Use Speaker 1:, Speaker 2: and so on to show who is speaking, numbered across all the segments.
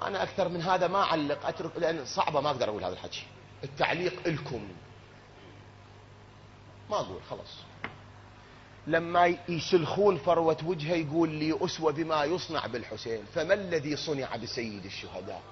Speaker 1: أنا أكثر من هذا ما أعلق، أترك، لأن صعبة ما أقدر أقول هذا الحكي. التعليق إلكم، ما أقول خلاص. لما يسلخون فروة وجهه يقول لي أسوة بما يصنع بالحسين، فما الذي صنع بسيد الشهداء؟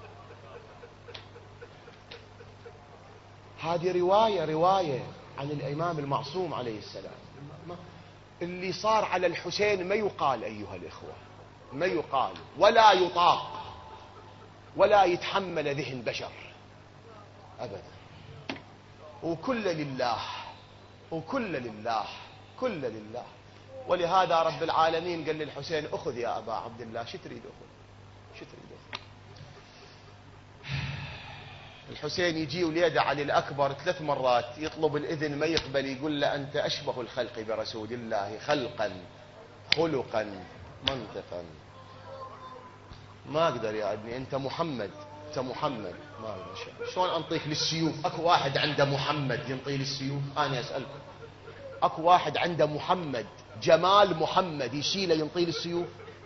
Speaker 1: هذه رواية عن الإمام المعصوم عليه السلام. اللي صار على الحسين ما يقال أيها الإخوة، ما يقال ولا يطاق ولا يتحمل ذهن بشر أبدا. وكل لله، وكل لله، كل لله. ولهذا رب العالمين قال للحسين أخذ يا أبا عبد الله، شو تريد أخذ؟ شو تريد أخذ؟ الحسين يجي وليده علي الأكبر 3 مرات يطلب الإذن ما يقبل، يقول له أنت أشبه الخلق برسول الله خلقا خلقا منطقا. ما أقدر يا ابني، أنت محمد، أنت محمد. ما أقدر. شلون أنطيك للسيوف؟ أكو واحد عنده محمد ينطي للسيوف؟ أنا أسألكم، أكو واحد عنده محمد، جمال محمد، يشيله ينطي للسيوف؟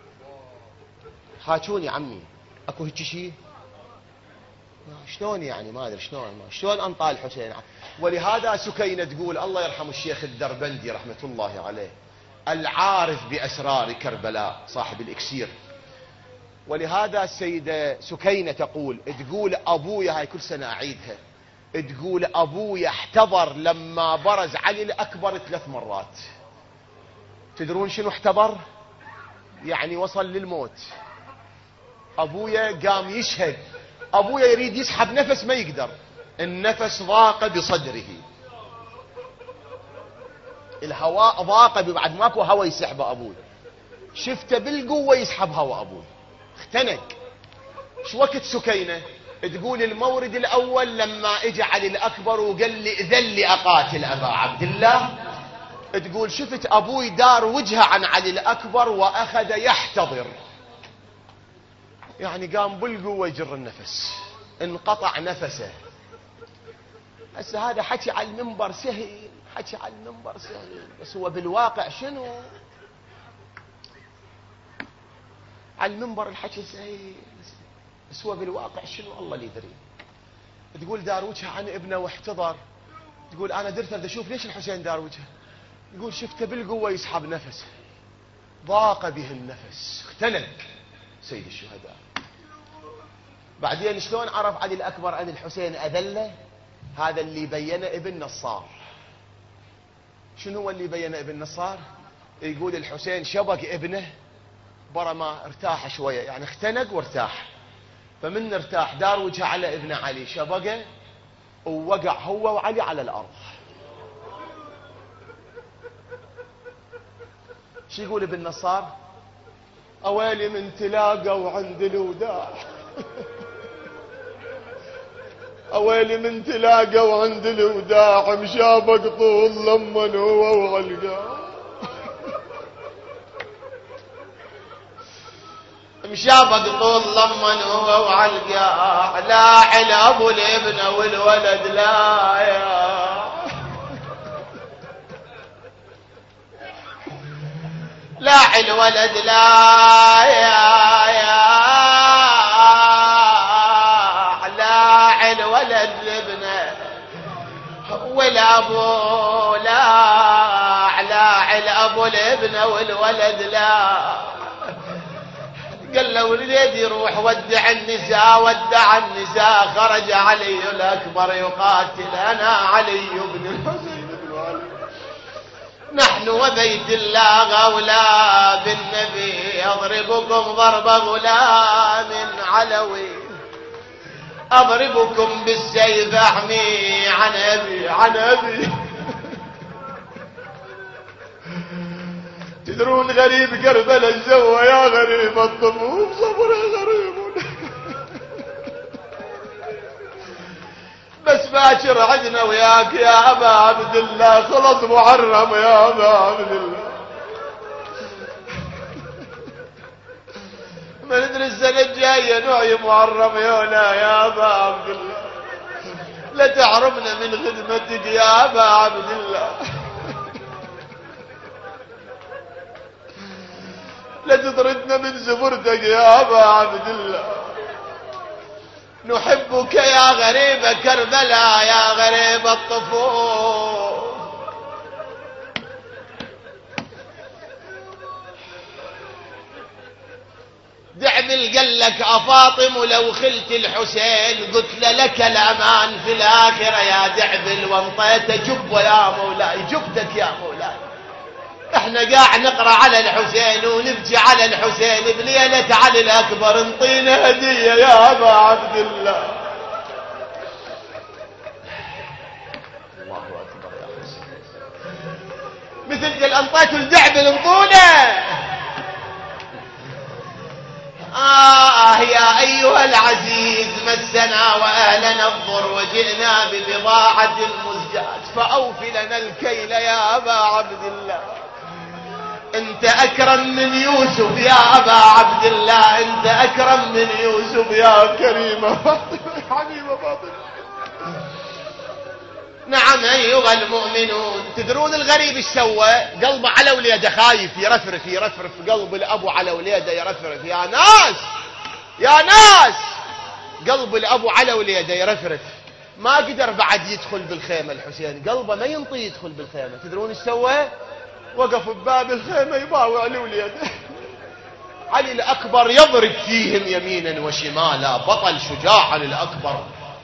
Speaker 1: خاتوني عمي، أكو هيك شيء؟ شلون يعني؟ ما أدري شلون أنطى الحسين. ولهذا سكينة تقول، الله يرحم الشيخ الدربندي رحمة الله عليه، العارف بأسرار كربلاء صاحب الإكسير. ولهذا السيدة سكينة تقول أبويا، هاي كل سنة أعيدها، تقول أبويا احتضر لما برز علي الأكبر 3 مرات. تدرون شنو احتضر؟ يعني وصل للموت. أبويا قام يشهد، أبويا يريد يسحب نفس ما يقدر، النفس ضاق بصدره، الهواء ضاق، بعد ماكو هواء يسحبه أبوي، شفته بالقوة يسحب هواء أبوي، اختنق. شو وقت سكينة تقول المورد الأول لما اجى علي الأكبر وقال لي إذن لي أقاتل أبا عبد الله، تقول شفت أبوي دار وجهه عن علي الأكبر وأخذ يحتضر، يعني قام بالقوة يجر النفس، انقطع نفسه. هسه هذا حكي على المنبر سهل، حكي على المنبر سهل، بس هو بالواقع شنو؟ على المنبر الحكي سهل، بس هو بالواقع شنو الله اللي يدري. تقول دار وجهه عن ابنه واحتضر، تقول انا درت اشوف ليش الحسين دار وجهه، يقول شفته بالقوة يسحب نفسه، ضاق به النفس، اختنق سيد الشهداء. بعدين شلون عرف علي الأكبر أن الحسين أذله؟ هذا اللي بينه ابن نصار. شنو هو اللي بينه ابن نصار؟ يقول الحسين شبك ابنه برا ما ارتاح شوية، يعني اختنق وارتاح، فمن ارتاح دار وجهه على ابن علي، شبقه ووقع هو وعلي على الأرض. شو يقول ابن نصار؟ أويلي من تلاقوا عند الوداع أويلي من تلاقوا عند الوداع، مشابق طول لمن هو وعلقاه مشابق طول لمن هو وعلقاه، لاعي الأبو الابن والولد لا لاعي الولد لا لاعي الولد لابنه والابو لاعي الابو الابن والولد لا. قال له وليد يروح ودع النساء، خرج علي الأكبر يقاتل، أنا علي بن الحسين بن علي، نحن وبيت الله غولا بالنبي، أضربكم ضرب غلام علوي، أضربكم بالسيف أحمي عن أبي تدرون غريب كربلاء الجو يا غريب الطموح صبر يا غريب بس باكر عدنا وياك يا أبا عبد الله، خلص محرم يا أبا عبد الله. ما ندري السنة الجاية نوعي محرم يا أبا عبد الله، لا تحرمنا من خدمتك يا أبا عبد الله، لا تطردنا من زبرتك يا أبا عبد الله. نحبك يا غريب كربلاء يا غريب الطفول. دعبل قال لك أفاطم لو خلت الحسين قلت لك الأمان في الآخرة يا دعبل وانطيت جب يا مولاي جبتك يا مولاي. احنا قاعد نقرأ على الحسين ونبكي على الحسين بليلة علي الأكبر انطينا هدية يا أبا عبد الله. الله أكبر يا حسين مثل قال انطيت الدعبل انطونا. يا أيها العزيز مسنا وأهلنا الضر وجئنا ببضاعة مزجاة فأوف لنا الكيل يا أبا عبد الله. أنت أكرم من يوسف يا أبا عبد الله أنت أكرم من يوسف يا كريمة فاطمة حبيبة فاطمة. نعم أيها المؤمنون. تدرون الغريب ايش سوى؟ قلبه على وليده خايف يرفرف يرفرف قلب الأبو على وليده يرفرف. يا ناس يا ناس قلب الأبو على وليده يرفرف. ما قدر بعد يدخل بالخيمة الحسين قلبه ما ينطي يدخل بالخيمة. تدرون ايش سوى؟ وقف بباب الخيمة يباوع لوليده. علي الأكبر يضرب فيهم يمينا وشمالا بطل شجاع الأكبر.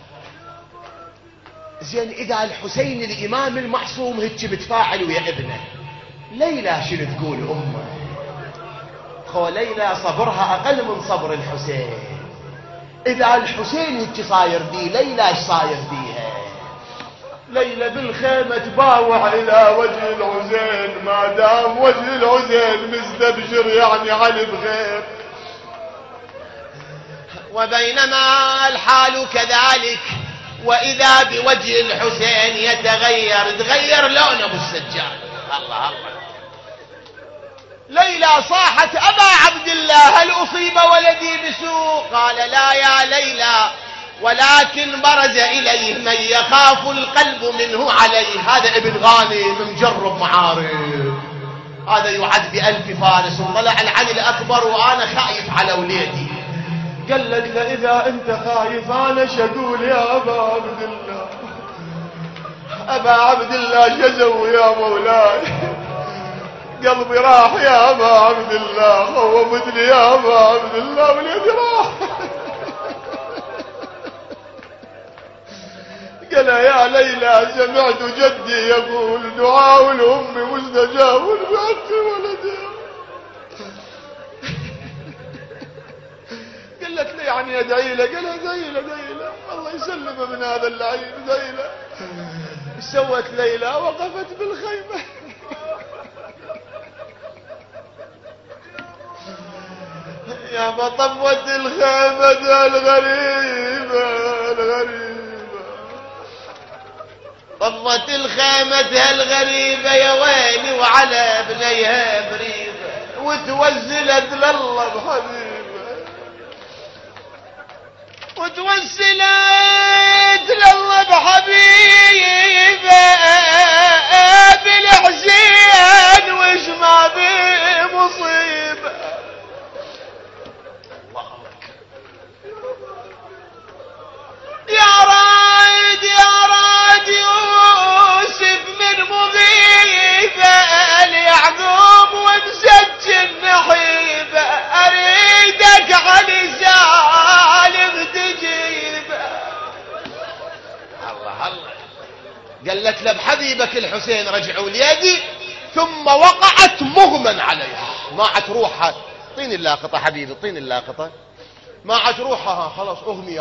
Speaker 1: زين إذا الحسين الإمام المعصوم هيك بتفاعل ويا ابنه ليلى شنو تقول أمه؟ خو ليلى صبرها أقل من صبر الحسين. إذا الحسين هيك صاير بيه ليلى ايش صاير بيها؟ ليلى بالخيمة تباوع إلى وجه الحسين ما دام وجه الحسين مستبشر يعني علي بخير. وبينما الحال كذلك وإذا بوجه الحسين يتغير لون أبو السجاد. الله الله. ليلى صاحت أبا عبد الله هل أصيب ولدي بسوء؟ قال لا يا ليلى ولكن برز إليه من يخاف القلب منه عليه. هذا ابن غانم مجرب معارف هذا يعد ب1000 فارس وطلع العلي الأكبر وأنا خايف على وليدي. قال لك إذا أنت خايف أنا شقول يا أبا عبد الله. أبا عبد الله جزوا يا مولاي قلبي راح يا أبا عبد الله خوفتني يا أبا عبد الله وليدي راح. قال يا ليلى سمعت جدي يقول دعاء الأم مستجاب بأنت ولدي. قال لك ليه يعني ادعي له؟ قال ادعي له الله يسلمه من هذا اللعين ادعي له. سوت ليلى وقفت بالخيمة يا بطبت الخيمة الغريبة طبت الخيمة الغريبة يا ويلي وعلى ابنيها بريبة وتوزلت لله بحبيبة وتوسلت لله بحبيبه بالحسين وش ما بمصيبه. يا راد يوسف من مغيبه ليعقوب ومسجل نحيبه اريدك علي سالم تجيبه. الله قال لك لبحبيبك الحسين رجعوا ليدي ثم وقعت مغمى عليها ما عاد روحها. طين اللاقطة حبيبي طين اللاقطة ما عاد روحها خلاص اغمي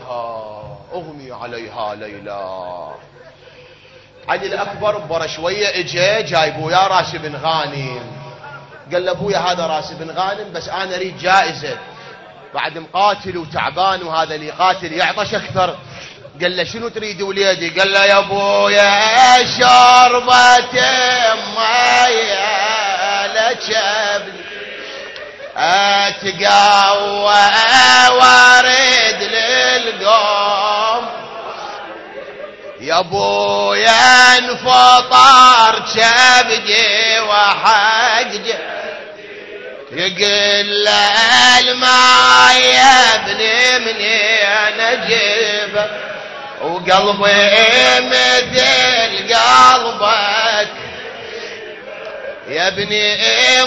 Speaker 1: عليها ليلى. علي الأكبر برا شوية اجا جايبوا يا راس بن غانم. قال له ابويا هذا راس بن غانم بس انا اريد جائزة بعد مقاتل وتعبان وهذا اللي يقاتل يعطش اكثر. قال له شنو تريد وليدي؟ قال له يا ابويا شربة مايا لجبني اتقوى وارد للقوم يا ابويا انفطر كبدي وحق يقول له الماء يا ابني منين اجي وقلبي مثل قلبك يا ابني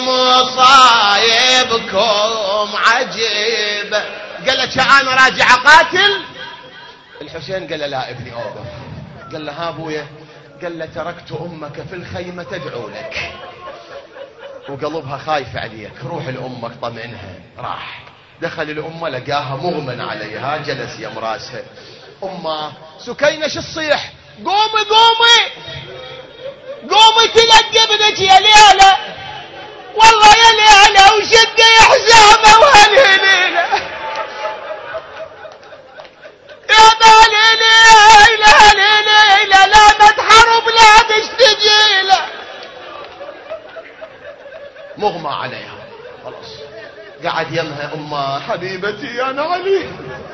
Speaker 1: مصايبكم عجيبة. قال له انا راجع قاتل الحسين. قال له لا ابني اوقف. قال له ها ابويا. قال له تركت امك في الخيمة تدعو لك وقلبها خايف عليك، روح لامك طمئنها. راح دخل الامه لقاها مغمى عليها، جلس يم راسها. امه سكينه شو الصيح؟ قومي قومي قومي تلقى ابنك يا ليلى، والله يا ليلى وشد حزامه وهالهليله يا ليلى ليلى لا تتحرب لا تشتجيله. مغمى عليها خلاص. قعد يمها امه حبيبتي يا علي.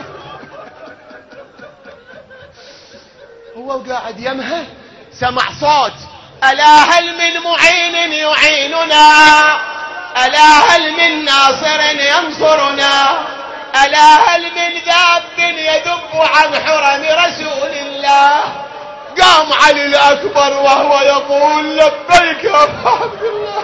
Speaker 1: هو قاعد يمها سمع صوت ألا هل من معين يعيننا، ألا هل من ناصر ينصرنا، ألا هل من ذاب يذب عن حرم رسول الله. قام علي الأكبر وهو يقول لبيك يا أبا عبد الله.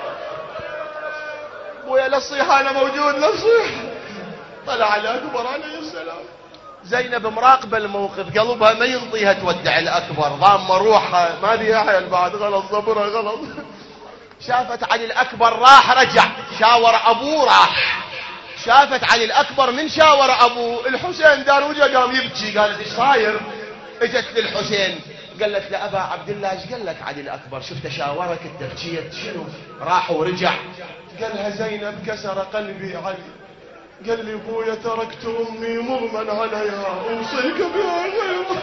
Speaker 1: ويا للصيح أنا موجود للصيح. طلع الأكبر عليه السلام. زينب مراقبة الموقف، قلبها ما ينطيها تودع الأكبر، ضامة روحها ما دي أحيل بعد، غلط صبرها غلط. شافت علي الأكبر راح رجع شاور أبوه راح. شافت علي الأكبر من شاور أبوه الحسين دار وجه قام يبكي. قالت ايش صاير؟ اجت للحسين قالت له أبا عبد الله ايش قال لك علي الأكبر؟ شفت شاورك انت بكيت شنو؟ راح ورجع. قالها زينب كسر قلبي علي، قال لي ابويا تركت امي مغمى عليها اوصيك بها غيره.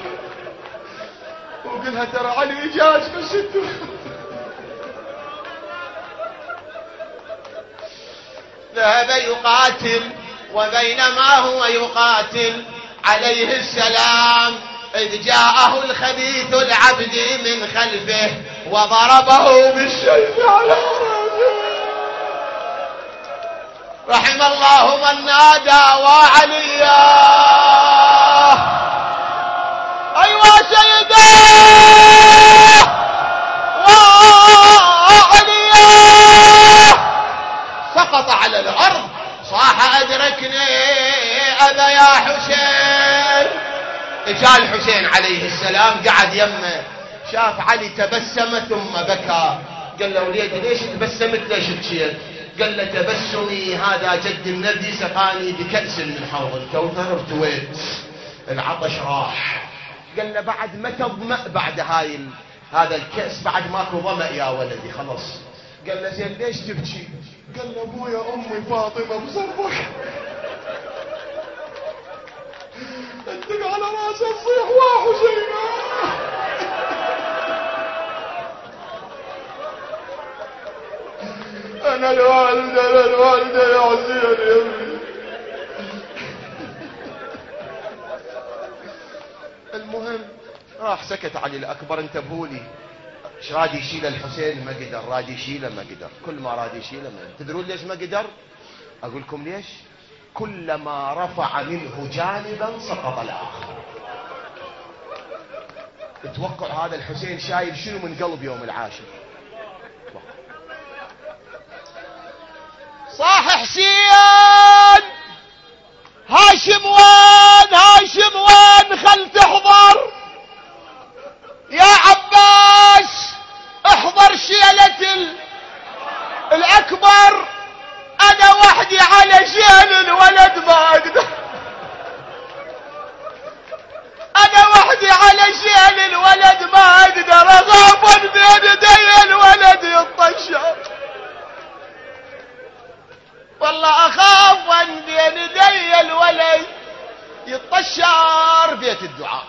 Speaker 1: وقلها ترى علي جاج فشدته. ذهب يقاتل وبينما هو يقاتل عليه السلام إذ جاءه الخبيث العبد من خلفه وضربه بالسيف على رأسه. رحم الله من نادى وعليا. أيوة سيدا وعليا. سقط على الأرض صاح أدركني أبا يا حسين. جاء الحسين عليه السلام قعد يمه، شاف علي تبسم ثم بكى. قال له وليدي ليش تبسمت ليش بكيت؟ قال له تبسمي هذا جد النبي سقاني بكأس من حوض الكوثر ارتويت العطش راح. قال له بعد ما تظمأ بعد هذا الكأس بعد ماكو ظمأ يا ولدي خلص. قال له زين ليش تبكي؟ قال له ابويا امي فاطمه بصربك انتق على راسه تصيح وحسينه. انا الوالده يا عزيز يا ابني. المهم راح سكت علي الاكبر. انتبهوا لي ايش راد يشيل الحسين ما قدر، راد يشيله ما قدر، كل ما راد يشيله ما قدر. تدرون ليش ما قدر؟ اقول لكم ليش. كلما رفع منه جانبا سقط الاخر. اتوقع هذا الحسين شايل شنو من قلب يوم العاشر. صاح حسين هاشم وين هاشم وين خل تحضر يا عباس احضر شيلة الاكبر. انا وحدي على شيل الولد ما اقدر. انا وحدي على شيل الولد ما اقدر. اغابن بين يدي الولد يطشر. والله اخاف ان بين يدي الولد يطشر. بيت الدعاء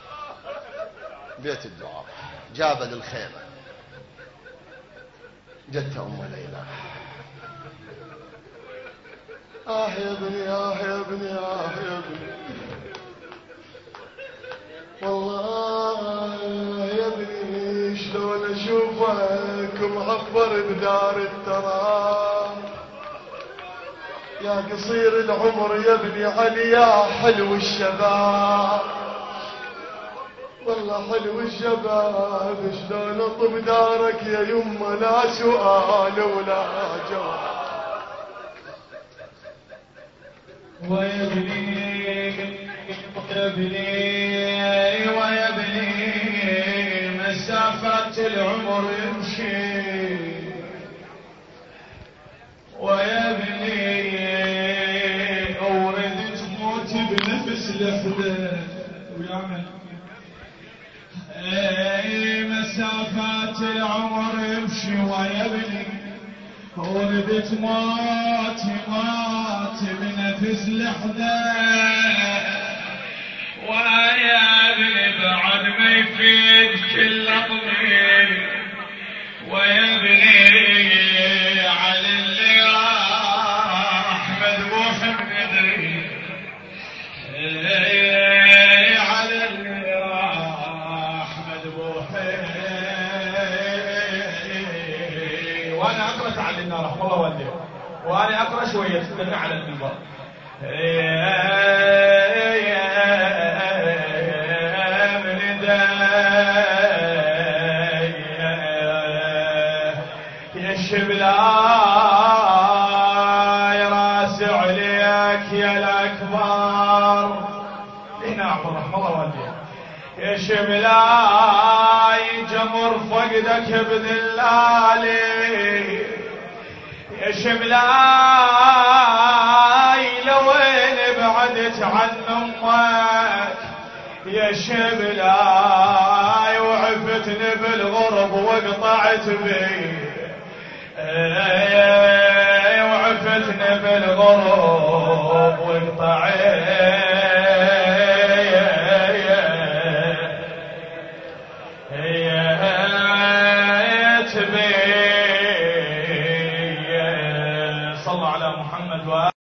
Speaker 1: بيت الدعاء. جاب للخيمة جت ام ليلى. يا ابني يا ابني يا ابني والله يا ابني شلون اشوفك معبر بدار التراب. يا قصير العمر يا ابني علي يا حلو الشباب. والله حلو الشباب شلون اطب دارك يا يمه لا سؤال ولا جواب.
Speaker 2: ويا ابني مسافة العمر يمشي، ويا ابني أورد تموت بنفس لحظة ويعمل مسافات العمر يمشي، ويا ابني أورد تموت بنفس لحظة، ويا ابني بعد ما يفيد كل طويل، ويا ابني على اللي راح مذبوح بنذري، على اللي راح مذبوح. وانا اقرا تعلمنا رحمه الله والديه، وانا اقرا شويه استنى على المنبر. شبلاي راس عليك يا الاكبر، هنا عبد رحمه الله والديه. يا شبلاي جمر فقدك بذلالي، يا شبلاي لوين بعدت عن امك، يا شبلاي وعفتني بالغرب وقطعت بي، وعفتني بالغرب وقطعت بي. صلى على محمد